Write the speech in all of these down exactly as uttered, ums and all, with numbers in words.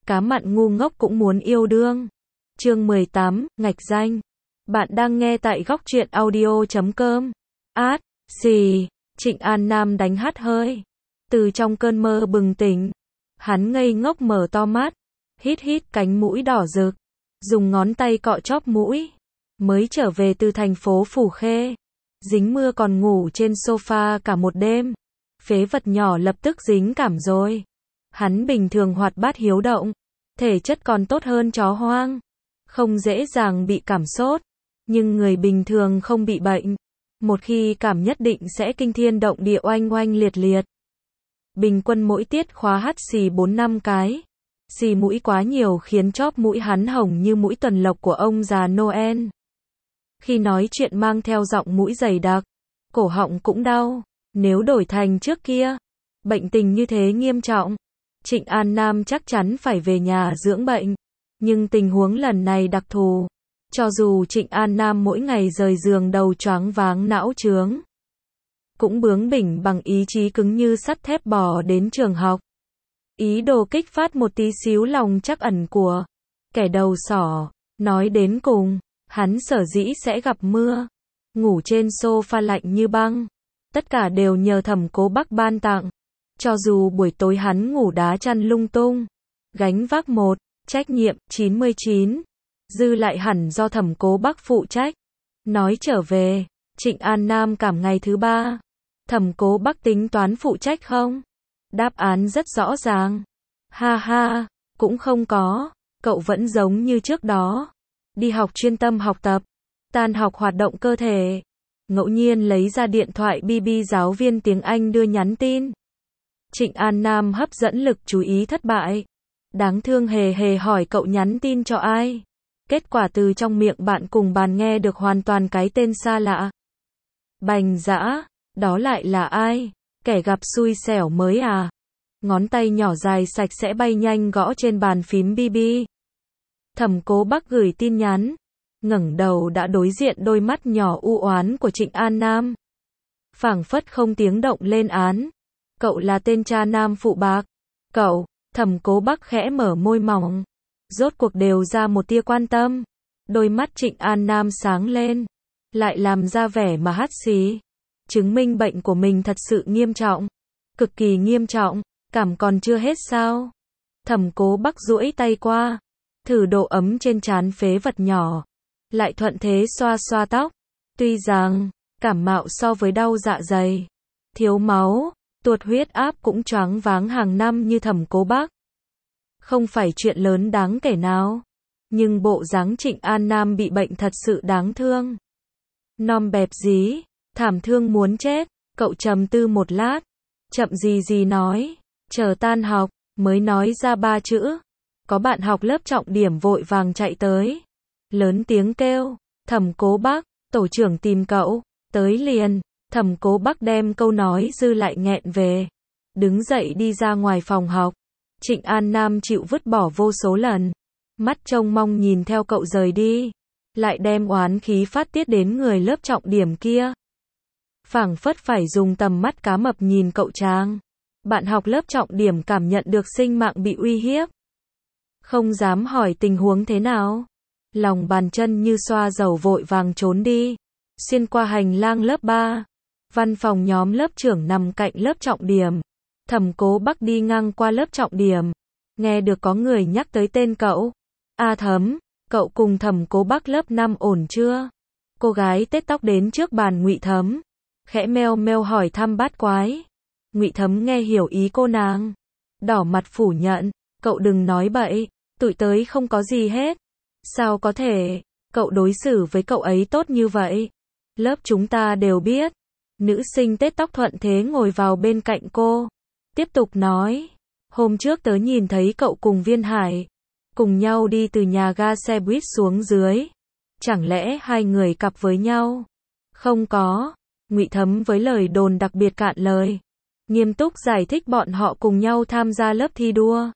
cá mặn ngu ngốc cũng muốn yêu đương. Chương mười tám, ngạch danh. Bạn đang nghe tại góc truyện audio chấm com. Át, xì, Trịnh An Nam đánh hắt hơi. Từ trong cơn mơ bừng tỉnh, hắn ngây ngốc mở to mắt, hít hít cánh mũi đỏ rực, dùng ngón tay cọ chóp mũi. Mới trở về từ thành phố Phủ Khê, dính mưa còn ngủ trên sofa cả một đêm. Phế vật nhỏ lập tức dính cảm rồi. Hắn bình thường hoạt bát hiếu động, thể chất còn tốt hơn chó hoang, không dễ dàng bị cảm sốt, nhưng người bình thường không bị bệnh. Một khi cảm nhất định sẽ kinh thiên động địa oanh oanh liệt liệt. Bình quân mỗi tiết khóa hắt xì bốn năm cái. Xì mũi quá nhiều khiến chóp mũi hắn hồng như mũi tuần lộc của ông già Noel. Khi nói chuyện mang theo giọng mũi dày đặc, cổ họng cũng đau. Nếu đổi thành trước kia, bệnh tình như thế nghiêm trọng, Trịnh An Nam chắc chắn phải về nhà dưỡng bệnh. Nhưng tình huống lần này đặc thù. Cho dù Trịnh An Nam mỗi ngày rời giường đầu choáng váng não chướng, cũng bướng bỉnh bằng ý chí cứng như sắt thép bò đến trường học. Ý đồ kích phát một tí xíu lòng trắc ẩn của kẻ đầu sỏ. Nói đến cùng, hắn sở dĩ sẽ gặp mưa, ngủ trên sofa lạnh như băng, tất cả đều nhờ Thẩm Cố Bắc ban tặng. Cho dù buổi tối hắn ngủ đá chăn lung tung, gánh vác một trách nhiệm chín mươi chín, dư lại hẳn do Thẩm Cố Bắc phụ trách. Nói trở về, Trịnh An Nam cảm ngày thứ ba, Thẩm Cố Bắc tính toán phụ trách không? Đáp án rất rõ ràng. Ha ha, cũng không có, cậu vẫn giống như trước đó. Đi học chuyên tâm học tập, tan học hoạt động cơ thể. Ngẫu nhiên lấy ra điện thoại bê bê giáo viên tiếng Anh đưa nhắn tin. Trịnh An Nam hấp dẫn lực chú ý thất bại. Đáng thương hề hề hỏi cậu nhắn tin cho ai. Kết quả từ trong miệng bạn cùng bàn nghe được hoàn toàn cái tên xa lạ. Bành dã, đó lại là ai? Kẻ gặp xui xẻo mới à? Ngón tay nhỏ dài sạch sẽ bay nhanh gõ trên bàn phím bê bê. Thẩm Cố Bắc gửi tin nhắn, ngẩng đầu đã đối diện đôi mắt nhỏ u oán của Trịnh An Nam. Phảng phất không tiếng động lên án. Cậu là tên cha nam phụ bạc. Cậu, Thẩm Cố Bắc khẽ mở môi mỏng. Rốt cuộc đều ra một tia quan tâm. Đôi mắt Trịnh An Nam sáng lên. Lại làm ra vẻ mà hắt xì. Chứng minh bệnh của mình thật sự nghiêm trọng. Cực kỳ nghiêm trọng. Cảm còn chưa hết sao? Thẩm Cố Bắc duỗi tay qua, thử độ ấm trên trán phế vật nhỏ. Lại thuận thế xoa xoa tóc. Tuy rằng, cảm mạo so với đau dạ dày, thiếu máu, tuột huyết áp cũng choáng váng hàng năm như Thẩm Cố Bắc. Không phải chuyện lớn đáng kể nào. Nhưng bộ dáng Trịnh An Nam bị bệnh thật sự đáng thương. Nom bẹp dí, thảm thương muốn chết. Cậu trầm tư một lát, chậm gì gì nói, chờ tan học, mới nói ra ba chữ. Có bạn học lớp trọng điểm vội vàng chạy tới. Lớn tiếng kêu, Thẩm Cố Bắc, tổ trưởng tìm cậu, tới liền. Thẩm Cố Bắc đem câu nói dư lại nghẹn về. Đứng dậy đi ra ngoài phòng học. Trịnh An Nam chịu vứt bỏ vô số lần. Mắt trông mong nhìn theo cậu rời đi. Lại đem oán khí phát tiết đến người lớp trọng điểm kia. Phảng phất phải dùng tầm mắt cá mập nhìn cậu chàng. Bạn học lớp trọng điểm cảm nhận được sinh mạng bị uy hiếp. Không dám hỏi tình huống thế nào. Lòng bàn chân như xoa dầu vội vàng trốn đi. Xuyên qua hành lang lớp ba. Văn phòng nhóm lớp trưởng nằm cạnh lớp trọng điểm. Thẩm Cố Bắc đi ngang qua lớp trọng điểm. Nghe được có người nhắc tới tên cậu. A Thấm, cậu cùng Thẩm Cố Bắc lớp năm ổn chưa? Cô gái tết tóc đến trước bàn Ngụy Thấm. Khẽ meo meo hỏi thăm bát quái. Ngụy Thấm nghe hiểu ý cô nàng. Đỏ mặt phủ nhận. Cậu đừng nói bậy. Tụi tới không có gì hết. Sao có thể? Cậu đối xử với cậu ấy tốt như vậy. Lớp chúng ta đều biết. Nữ sinh tết tóc thuận thế ngồi vào bên cạnh cô. Tiếp tục nói. Hôm trước tớ nhìn thấy cậu cùng Viên Hải. Cùng nhau đi từ nhà ga xe buýt xuống dưới. Chẳng lẽ hai người cặp với nhau? Không có. Ngụy Thấm với lời đồn đặc biệt cạn lời. Nghiêm túc giải thích bọn họ cùng nhau tham gia lớp thi đua.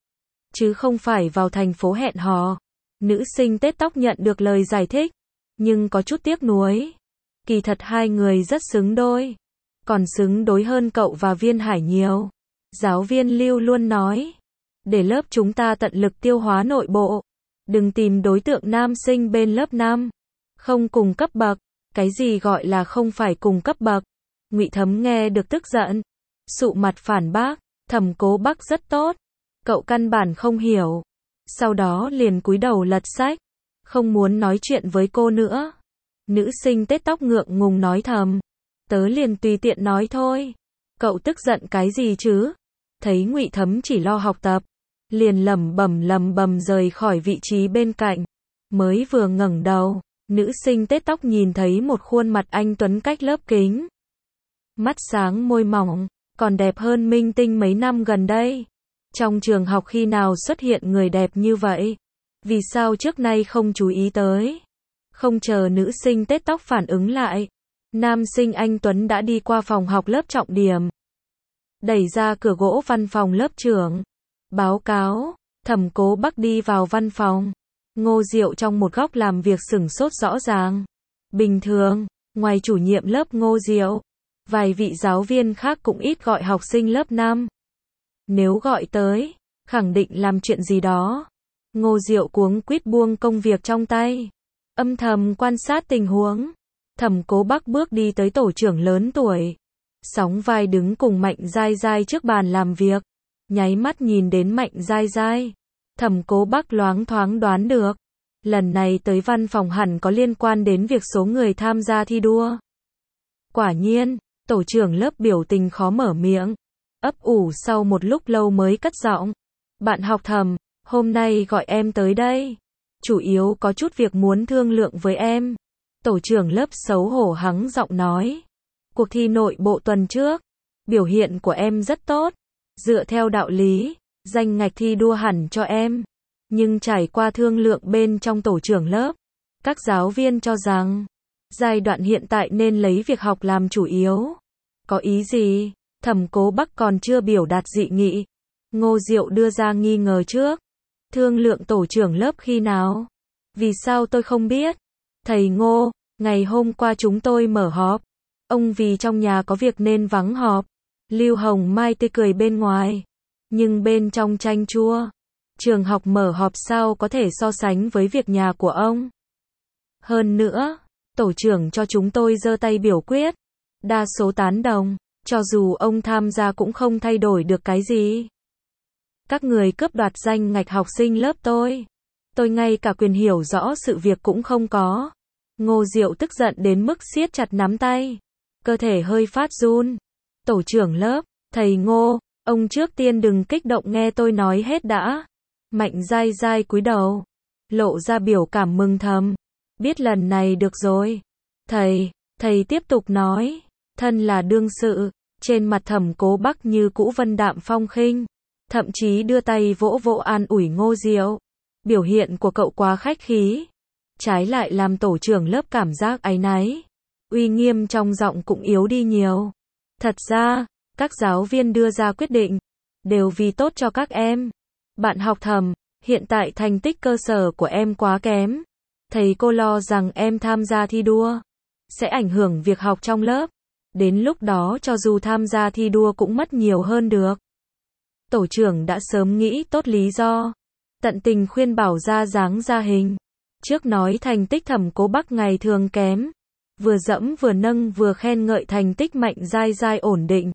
Chứ không phải vào thành phố hẹn hò. Nữ sinh tết tóc nhận được lời giải thích. Nhưng có chút tiếc nuối. Kỳ thật hai người rất xứng đôi. Còn xứng đối hơn cậu và Viên Hải nhiều. Giáo viên Lưu luôn nói. để lớp chúng ta tận lực tiêu hóa nội bộ. Đừng tìm đối tượng nam sinh bên lớp năm. Không cùng cấp bậc. Cái gì gọi là không phải cùng cấp bậc? Ngụy Thấm nghe được tức giận. Sụ mặt phản bác, Thẩm Cố Bắc rất tốt. Cậu căn bản không hiểu. Sau đó liền cúi đầu lật sách. Không muốn nói chuyện với cô nữa. Nữ sinh tết tóc ngượng ngùng nói thầm. Tớ liền tùy tiện nói thôi. Cậu tức giận cái gì chứ? Thấy Ngụy Thấm chỉ lo học tập. Liền lẩm bẩm lẩm bẩm rời khỏi vị trí bên cạnh. Mới vừa ngẩng đầu, nữ sinh tết tóc nhìn thấy một khuôn mặt anh tuấn cách lớp kính. Mắt sáng môi mỏng, còn đẹp hơn minh tinh mấy năm gần đây. Trong trường học khi nào xuất hiện người đẹp như vậy? Vì sao trước nay không chú ý tới? Không chờ nữ sinh tết tóc phản ứng lại, nam sinh anh tuấn đã đi qua phòng học lớp trọng điểm. Đẩy ra cửa gỗ văn phòng lớp trưởng. Báo cáo, Thẩm Cố Bắc đi vào văn phòng. Ngô Diệu trong một góc làm việc sửng sốt rõ ràng. Bình thường, ngoài chủ nhiệm lớp Ngô Diệu, vài vị giáo viên khác cũng ít gọi học sinh lớp năm. Nếu gọi tới, khẳng định làm chuyện gì đó. Ngô Diệu cuống quýt buông công việc trong tay, âm thầm quan sát tình huống. Thẩm Cố Bắc bước đi tới tổ trưởng lớn tuổi, sóng vai đứng cùng Mạnh Giai Giai trước bàn làm việc, nháy mắt nhìn đến Mạnh Giai Giai. Thẩm Cố Bắc loáng thoáng đoán được, lần này tới văn phòng hẳn có liên quan đến việc số người tham gia thi đua. Quả nhiên, tổ trưởng lớp biểu tình khó mở miệng, ấp ủ sau một lúc lâu mới cất giọng. Bạn học Thẩm, hôm nay gọi em tới đây, chủ yếu có chút việc muốn thương lượng với em. Tổ trưởng lớp xấu hổ hắng giọng nói. Cuộc thi nội bộ tuần trước, biểu hiện của em rất tốt. Dựa theo đạo lý, danh ngạch thi đua hẳn cho em. Nhưng trải qua thương lượng bên trong tổ trưởng lớp, các giáo viên cho rằng, giai đoạn hiện tại nên lấy việc học làm chủ yếu. Có ý gì? Thẩm Cố Bắc còn chưa biểu đạt dị nghị. Ngô Diệu đưa ra nghi ngờ trước. Thương lượng tổ trưởng lớp khi nào? Vì sao tôi không biết? Thầy Ngô, ngày hôm qua chúng tôi mở họp. Ông vì trong nhà có việc nên vắng họp. Lưu Hồng Mai tươi cười bên ngoài, nhưng bên trong chanh chua. Trường học mở họp sao có thể so sánh với việc nhà của ông? Hơn nữa, tổ trưởng cho chúng tôi giơ tay biểu quyết, đa số tán đồng, cho dù ông tham gia cũng không thay đổi được cái gì. Các người cướp đoạt danh ngạch học sinh lớp tôi. Tôi ngay cả quyền hiểu rõ sự việc cũng không có. Ngô Diệu tức giận đến mức siết chặt nắm tay, cơ thể hơi phát run. Tổ trưởng lớp, thầy Ngô, ông trước tiên đừng kích động nghe tôi nói hết đã. Mạnh Giai Giai cúi đầu, lộ ra biểu cảm mừng thầm. Biết lần này được rồi. Thầy, thầy tiếp tục nói. Thân là đương sự, trên mặt Thẩm Cố Bắc như cũ vân đạm phong khinh, thậm chí đưa tay vỗ vỗ an ủi Ngô Diệu. Biểu hiện của cậu quá khách khí, trái lại làm tổ trưởng lớp cảm giác áy náy. Uy nghiêm trong giọng cũng yếu đi nhiều. Thật ra, các giáo viên đưa ra quyết định, đều vì tốt cho các em. Bạn học Thẩm, hiện tại thành tích cơ sở của em quá kém. Thầy cô lo rằng em tham gia thi đua, sẽ ảnh hưởng việc học trong lớp. Đến lúc đó cho dù tham gia thi đua cũng mất nhiều hơn được. Tổ trưởng đã sớm nghĩ tốt lý do, tận tình khuyên bảo ra dáng ra hình. Trước nói thành tích Thẩm Cố Bắc ngày thường kém, vừa dẫm vừa nâng vừa khen ngợi thành tích Mạnh Giai Giai ổn định.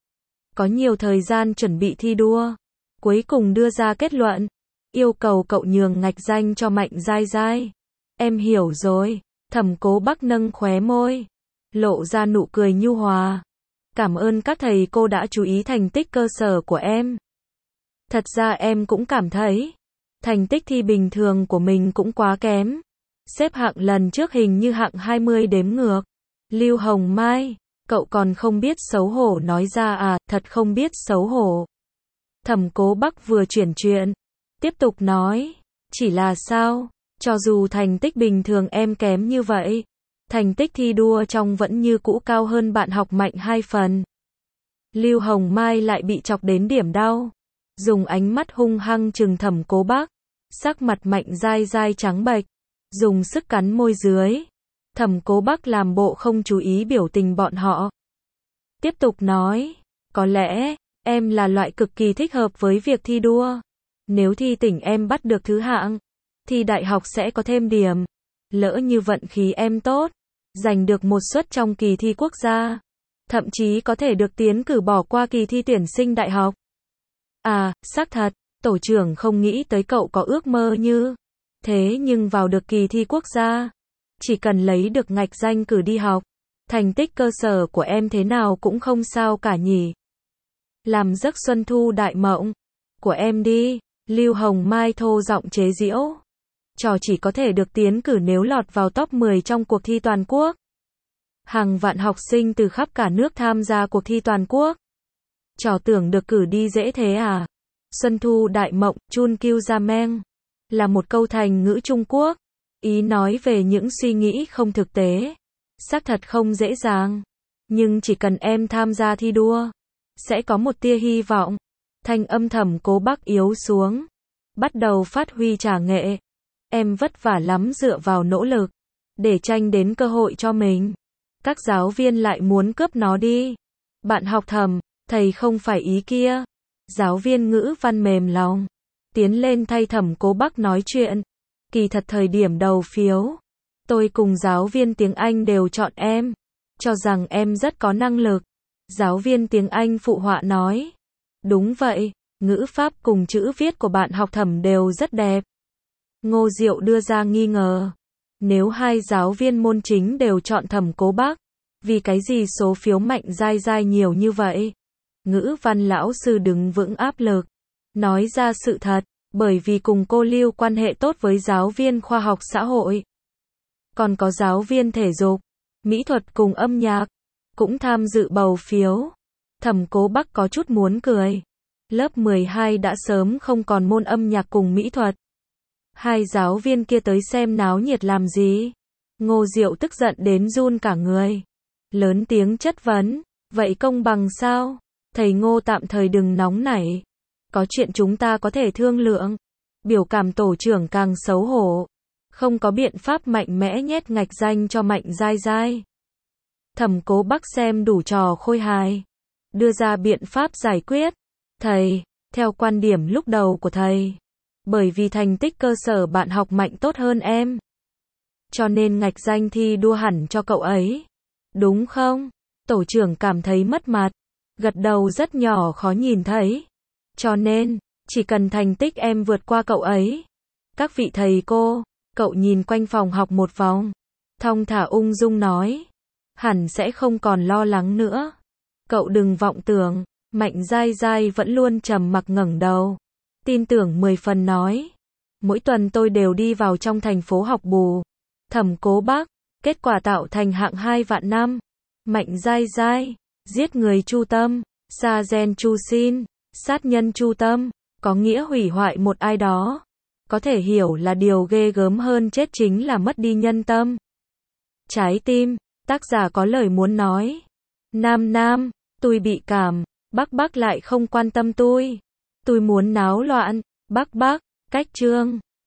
Có nhiều thời gian chuẩn bị thi đua. Cuối cùng đưa ra kết luận, yêu cầu cậu nhường ngạch danh cho Mạnh Giai Giai. Em hiểu rồi. Thẩm Cố Bắc nâng khóe môi, lộ ra nụ cười nhu hòa. Cảm ơn các thầy cô đã chú ý thành tích cơ sở của em. Thật ra em cũng cảm thấy, thành tích thi bình thường của mình cũng quá kém. Xếp hạng lần trước hình như hạng hai mươi đếm ngược. Lưu Hồng Mai, cậu còn không biết xấu hổ nói ra à, thật không biết xấu hổ. Thẩm Cố Bắc vừa chuyển chuyện, tiếp tục nói, chỉ là sao, cho dù thành tích bình thường em kém như vậy, thành tích thi đua trong vẫn như cũ cao hơn bạn học Mạnh hai phần. Lưu Hồng Mai lại bị chọc đến điểm đau, dùng ánh mắt hung hăng trừng Thẩm Cố Bắc, sắc mặt Mạnh Giai Giai trắng bệch, dùng sức cắn môi dưới. Thẩm Cố Bắc làm bộ không chú ý biểu tình bọn họ. Tiếp tục nói, có lẽ, em là loại cực kỳ thích hợp với việc thi đua. Nếu thi tỉnh em bắt được thứ hạng, thì đại học sẽ có thêm điểm. Lỡ như vận khí em tốt, giành được một suất trong kỳ thi quốc gia, thậm chí có thể được tiến cử bỏ qua kỳ thi tuyển sinh đại học. À, xác thật, tổ trưởng không nghĩ tới cậu có ước mơ như thế nhưng vào được kỳ thi quốc gia, chỉ cần lấy được ngạch danh cử đi học, thành tích cơ sở của em thế nào cũng không sao cả nhỉ. Làm giấc xuân thu đại mộng của em đi, Lưu Hồng Mai thô giọng chế giễu. Trò chỉ có thể được tiến cử nếu lọt vào top mười trong cuộc thi toàn quốc. Hàng vạn học sinh từ khắp cả nước tham gia cuộc thi toàn quốc. Trò tưởng được cử đi dễ thế à? Xuân thu đại mộng, chun kiu ra meng, là một câu thành ngữ Trung Quốc, ý nói về những suy nghĩ không thực tế. Xác thật không dễ dàng, nhưng chỉ cần em tham gia thi đua, sẽ có một tia hy vọng. Thanh âm Thẩm Cố Bắc yếu xuống, bắt đầu phát huy trà nghệ. Em vất vả lắm dựa vào nỗ lực, để tranh đến cơ hội cho mình. Các giáo viên lại muốn cướp nó đi. Bạn học Thẩm, thầy không phải ý kia. Giáo viên ngữ văn mềm lòng, tiến lên thay Thẩm Cố Bắc nói chuyện. Kỳ thật thời điểm đầu phiếu, tôi cùng giáo viên tiếng Anh đều chọn em, cho rằng em rất có năng lực. Giáo viên tiếng Anh phụ họa nói. Đúng vậy, ngữ pháp cùng chữ viết của bạn học Thẩm đều rất đẹp. Ngô Diệu đưa ra nghi ngờ. Nếu hai giáo viên môn chính đều chọn Thẩm Cố Bắc, vì cái gì số phiếu Mạnh Giai Giai nhiều như vậy? Ngữ văn lão sư đứng vững áp lực, nói ra sự thật, bởi vì cùng cô Lưu quan hệ tốt với giáo viên khoa học xã hội. Còn có giáo viên thể dục, mỹ thuật cùng âm nhạc, cũng tham dự bầu phiếu. Thẩm Cố Bắc có chút muốn cười. Lớp mười hai đã sớm không còn môn âm nhạc cùng mỹ thuật. Hai giáo viên kia tới xem náo nhiệt làm gì? Ngô Diệu tức giận đến run cả người. Lớn tiếng chất vấn. Vậy công bằng sao? Thầy Ngô tạm thời đừng nóng nảy. Có chuyện chúng ta có thể thương lượng. Biểu cảm tổ trưởng càng xấu hổ. Không có biện pháp mạnh mẽ nhét ngạch danh cho Mạnh Giai Giai. Thẩm Cố Bắc xem đủ trò khôi hài, đưa ra biện pháp giải quyết. Thầy, theo quan điểm lúc đầu của thầy, bởi vì thành tích cơ sở bạn học mạnh tốt hơn em, cho nên ngạch danh thi đua hẳn cho cậu ấy. Đúng không? Tổ trưởng cảm thấy mất mặt, gật đầu rất nhỏ khó nhìn thấy. Cho nên, chỉ cần thành tích em vượt qua cậu ấy. Các vị thầy cô, cậu nhìn quanh phòng học một vòng, thong thả ung dung nói. Hẳn sẽ không còn lo lắng nữa. Cậu đừng vọng tưởng. Mạnh Giai Giai vẫn luôn trầm mặc ngẩng đầu. Tin tưởng mười phần nói. Mỗi tuần tôi đều đi vào trong thành phố học bù. Thẩm Cố Bắc, kết quả tạo thành hạng hai vạn năm. Mạnh Giai Giai, giết người chu tâm, sa gen chu xin, sát nhân chu tâm, có nghĩa hủy hoại một ai đó. Có thể hiểu là điều ghê gớm hơn chết chính là mất đi nhân tâm. Trái tim, tác giả có lời muốn nói. Nam Nam, tôi bị cảm. Bắc Bắc lại không quan tâm tôi. Tôi muốn náo loạn. Bắc Bắc, cách chương.